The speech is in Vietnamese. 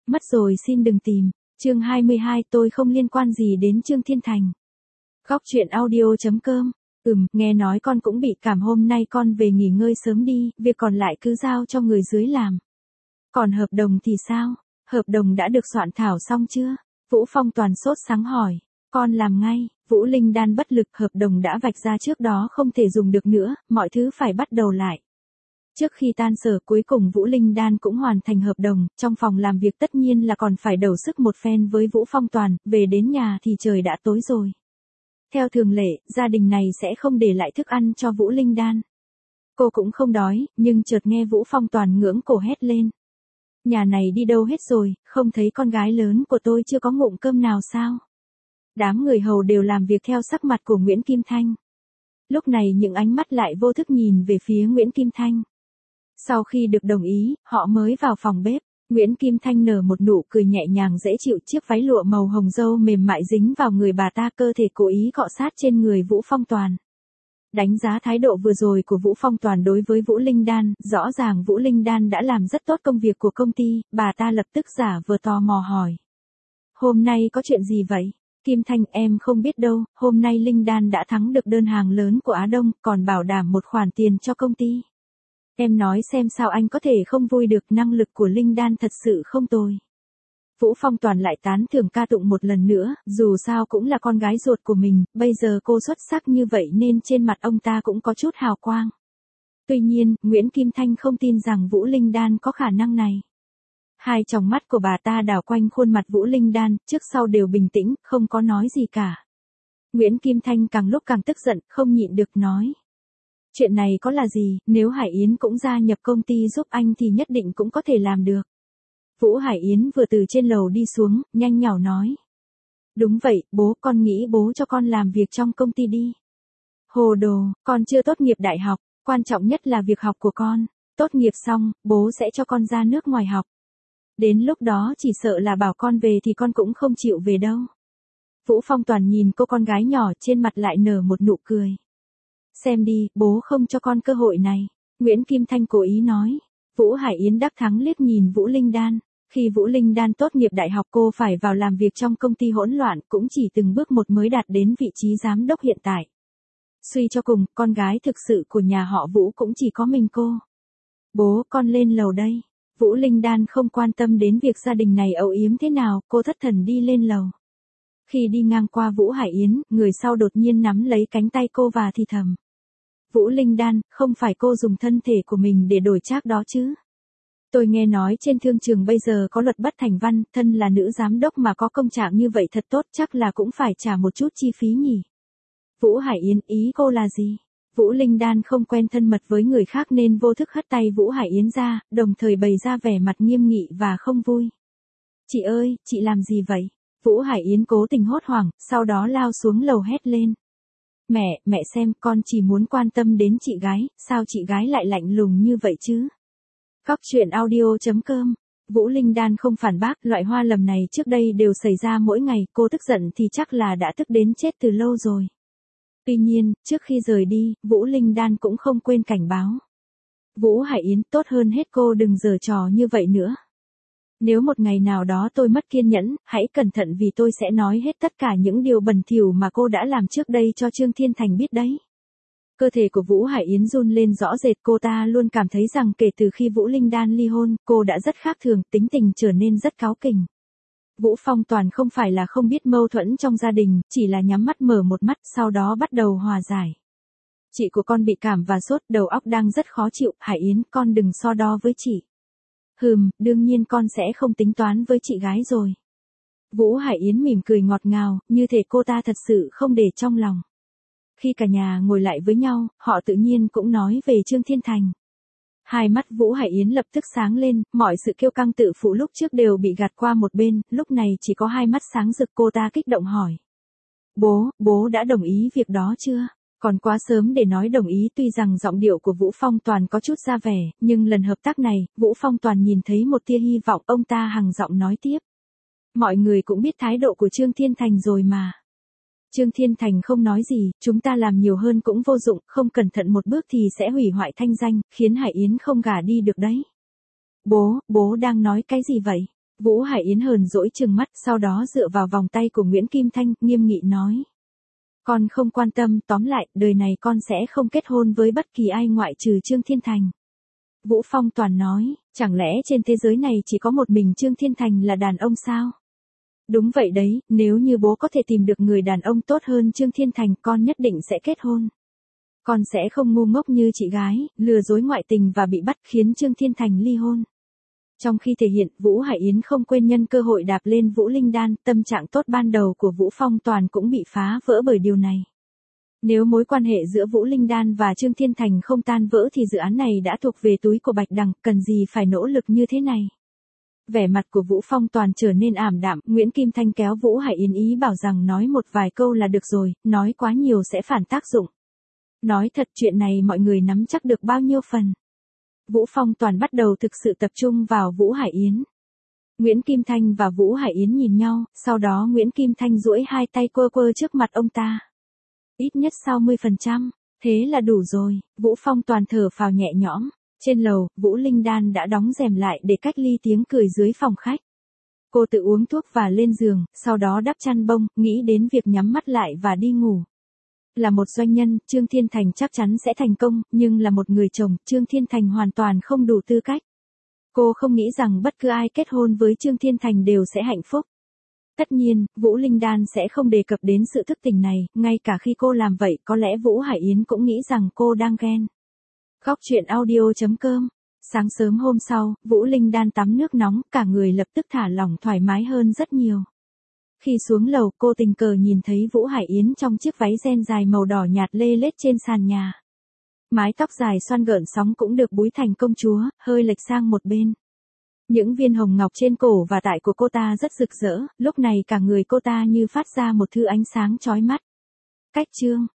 Mất rồi xin đừng tìm. Chương 22 tôi không liên quan gì đến Trương Thiên Thành. Góc truyện audio.com. Nghe nói con cũng bị cảm, hôm nay con về nghỉ ngơi sớm đi, việc còn lại cứ giao cho người dưới làm. Còn hợp đồng thì sao? Hợp đồng đã được soạn thảo xong chưa? Vũ Phong Toàn sốt sáng hỏi. Con làm ngay. Vũ Linh Đan bất lực, hợp đồng đã vạch ra trước đó không thể dùng được nữa, mọi thứ phải bắt đầu lại. Trước khi tan sở cuối cùng Vũ Linh Đan cũng hoàn thành hợp đồng, trong phòng làm việc tất nhiên là còn phải đầu sức một phen với Vũ Phong Toàn, về đến nhà thì trời đã tối rồi. Theo thường lệ, gia đình này sẽ không để lại thức ăn cho Vũ Linh Đan. Cô cũng không đói, nhưng chợt nghe Vũ Phong Toàn ngưỡng cổ hét lên. Nhà này đi đâu hết rồi, không thấy con gái lớn của tôi chưa có ngụm cơm nào sao? Đám người hầu đều làm việc theo sắc mặt của Nguyễn Kim Thanh. Lúc này những ánh mắt lại vô thức nhìn về phía Nguyễn Kim Thanh. Sau khi được đồng ý, họ mới vào phòng bếp. Nguyễn Kim Thanh nở một nụ cười nhẹ nhàng dễ chịu, chiếc váy lụa màu hồng dâu mềm mại dính vào người bà ta, cơ thể cố ý cọ sát trên người Vũ Phong Toàn. Đánh giá thái độ vừa rồi của Vũ Phong Toàn đối với Vũ Linh Đan, rõ ràng Vũ Linh Đan đã làm rất tốt công việc của công ty, bà ta lập tức giả vờ tò mò hỏi. Hôm nay có chuyện gì vậy? Kim Thanh, em không biết đâu, hôm nay Linh Đan đã thắng được đơn hàng lớn của Á Đông, còn bảo đảm một khoản tiền cho công ty. Em nói xem sao anh có thể không vui được, năng lực của Linh Đan thật sự không tồi. Vũ Phong Toàn lại tán thưởng ca tụng một lần nữa, dù sao cũng là con gái ruột của mình, bây giờ cô xuất sắc như vậy nên trên mặt ông ta cũng có chút hào quang. Tuy nhiên, Nguyễn Kim Thanh không tin rằng Vũ Linh Đan có khả năng này. Hai tròng mắt của bà ta đảo quanh khuôn mặt Vũ Linh Đan, trước sau đều bình tĩnh, không có nói gì cả. Nguyễn Kim Thanh càng lúc càng tức giận, không nhịn được nói. Chuyện này có là gì, nếu Hải Yến cũng gia nhập công ty giúp anh thì nhất định cũng có thể làm được. Vũ Hải Yến vừa từ trên lầu đi xuống, nhanh nhảu nói. Đúng vậy, bố, con nghĩ bố cho con làm việc trong công ty đi. Hồ đồ, con chưa tốt nghiệp đại học, quan trọng nhất là việc học của con. Tốt nghiệp xong, bố sẽ cho con ra nước ngoài học. Đến lúc đó chỉ sợ là bảo con về thì con cũng không chịu về đâu. Vũ Phong Toàn nhìn cô con gái nhỏ, trên mặt lại nở một nụ cười. Xem đi, bố không cho con cơ hội này. Nguyễn Kim Thanh cố ý nói. Vũ Hải Yến đắc thắng liếc nhìn Vũ Linh Đan. Khi Vũ Linh Đan tốt nghiệp đại học cô phải vào làm việc trong công ty hỗn loạn, cũng chỉ từng bước một mới đạt đến vị trí giám đốc hiện tại. Suy cho cùng, con gái thực sự của nhà họ Vũ cũng chỉ có mình cô. Bố, con lên lầu đây. Vũ Linh Đan không quan tâm đến việc gia đình này âu yếm thế nào, cô thất thần đi lên lầu. Khi đi ngang qua Vũ Hải Yến, người sau đột nhiên nắm lấy cánh tay cô và thì thầm. Vũ Linh Đan, không phải cô dùng thân thể của mình để đổi trác đó chứ? Tôi nghe nói trên thương trường bây giờ có luật bất thành văn, thân là nữ giám đốc mà có công trạng như vậy thật tốt, chắc là cũng phải trả một chút chi phí nhỉ? Vũ Hải Yến, ý cô là gì? Vũ Linh Đan không quen thân mật với người khác nên vô thức hất tay Vũ Hải Yến ra, đồng thời bày ra vẻ mặt nghiêm nghị và không vui. Chị ơi, chị làm gì vậy? Vũ Hải Yến cố tình hốt hoảng, sau đó lao xuống lầu hét lên. Mẹ xem, con chỉ muốn quan tâm đến chị gái, sao chị gái lại lạnh lùng như vậy chứ? Góc truyện audio.com. Vũ Linh Đan không phản bác, loại hoa lầm này trước đây đều xảy ra mỗi ngày, cô tức giận thì chắc là đã tức đến chết từ lâu rồi. Tuy nhiên, trước khi rời đi, Vũ Linh Đan cũng không quên cảnh báo. Vũ Hải Yến, tốt hơn hết cô đừng giở trò như vậy nữa. Nếu một ngày nào đó tôi mất kiên nhẫn, hãy cẩn thận vì tôi sẽ nói hết tất cả những điều bẩn thỉu mà cô đã làm trước đây cho Trương Thiên Thành biết đấy. Cơ thể của Vũ Hải Yến run lên rõ rệt, cô ta luôn cảm thấy rằng kể từ khi Vũ Linh Đan ly hôn, cô đã rất khác thường, tính tình trở nên rất cáu kỉnh. Vũ Phong Toàn không phải là không biết mâu thuẫn trong gia đình, chỉ là nhắm mắt mở một mắt, sau đó bắt đầu hòa giải. Chị của con bị cảm và sốt, đầu óc đang rất khó chịu, Hải Yến, con đừng so đo với chị. Đương nhiên con sẽ không tính toán với chị gái rồi. Vũ Hải Yến mỉm cười ngọt ngào, như thể cô ta thật sự không để trong lòng. Khi cả nhà ngồi lại với nhau, họ tự nhiên cũng nói về Trương Thiên Thành. Hai mắt Vũ Hải Yến lập tức sáng lên, mọi sự kiêu căng tự phụ lúc trước đều bị gạt qua một bên, lúc này chỉ có hai mắt sáng rực, cô ta kích động hỏi. Bố đã đồng ý việc đó chưa? Còn quá sớm để nói đồng ý, tuy rằng giọng điệu của Vũ Phong Toàn có chút ra vẻ, nhưng lần hợp tác này, Vũ Phong Toàn nhìn thấy một tia hy vọng, ông ta hằng giọng nói tiếp. Mọi người cũng biết thái độ của Trương Thiên Thành rồi mà. Trương Thiên Thành không nói gì, chúng ta làm nhiều hơn cũng vô dụng, không cẩn thận một bước thì sẽ hủy hoại thanh danh, khiến Hải Yến không gả đi được đấy. Bố đang nói cái gì vậy? Vũ Hải Yến hờn dỗi trừng mắt, sau đó dựa vào vòng tay của Nguyễn Kim Thanh, nghiêm nghị nói. Con không quan tâm, tóm lại, đời này con sẽ không kết hôn với bất kỳ ai ngoại trừ Trương Thiên Thành. Vũ Phong Toàn nói, chẳng lẽ trên thế giới này chỉ có một mình Trương Thiên Thành là đàn ông sao? Đúng vậy đấy, nếu như bố có thể tìm được người đàn ông tốt hơn Trương Thiên Thành, con nhất định sẽ kết hôn. Con sẽ không ngu ngốc như chị gái, lừa dối ngoại tình và bị bắt khiến Trương Thiên Thành ly hôn. Trong khi thể hiện, Vũ Hải Yến không quên nhân cơ hội đạp lên Vũ Linh Đan, tâm trạng tốt ban đầu của Vũ Phong Toàn cũng bị phá vỡ bởi điều này. Nếu mối quan hệ giữa Vũ Linh Đan và Trương Thiên Thành không tan vỡ thì dự án này đã thuộc về túi của Bạch Đằng, cần gì phải nỗ lực như thế này. Vẻ mặt của Vũ Phong Toàn trở nên ảm đạm, Nguyễn Kim Thanh kéo Vũ Hải Yến ý bảo rằng nói một vài câu là được rồi, nói quá nhiều sẽ phản tác dụng. Nói thật chuyện này mọi người nắm chắc được bao nhiêu phần. Vũ Phong Toàn bắt đầu thực sự tập trung vào Vũ Hải Yến. Nguyễn Kim Thanh và Vũ Hải Yến nhìn nhau, sau đó Nguyễn Kim Thanh duỗi hai tay quơ quơ trước mặt ông ta. Ít nhất 60%, thế là đủ rồi, Vũ Phong Toàn thở phào nhẹ nhõm. Trên lầu, Vũ Linh Đan đã đóng rèm lại để cách ly tiếng cười dưới phòng khách. Cô tự uống thuốc và lên giường, sau đó đắp chăn bông, nghĩ đến việc nhắm mắt lại và đi ngủ. Là một doanh nhân, Trương Thiên Thành chắc chắn sẽ thành công, nhưng là một người chồng, Trương Thiên Thành hoàn toàn không đủ tư cách. Cô không nghĩ rằng bất cứ ai kết hôn với Trương Thiên Thành đều sẽ hạnh phúc. Tất nhiên, Vũ Linh Đan sẽ không đề cập đến sự thức tỉnh này, ngay cả khi cô làm vậy có lẽ Vũ Hải Yến cũng nghĩ rằng cô đang ghen. Góc truyện audio.com. Sáng sớm hôm sau, Vũ Linh Đan tắm nước nóng, cả người lập tức thả lỏng thoải mái hơn rất nhiều. Khi xuống lầu, cô tình cờ nhìn thấy Vũ Hải Yến trong chiếc váy ren dài màu đỏ nhạt lê lết trên sàn nhà. Mái tóc dài xoăn gợn sóng cũng được búi thành công chúa, hơi lệch sang một bên. Những viên hồng ngọc trên cổ và tại của cô ta rất rực rỡ, lúc này cả người cô ta như phát ra một thứ ánh sáng chói mắt. Cách chương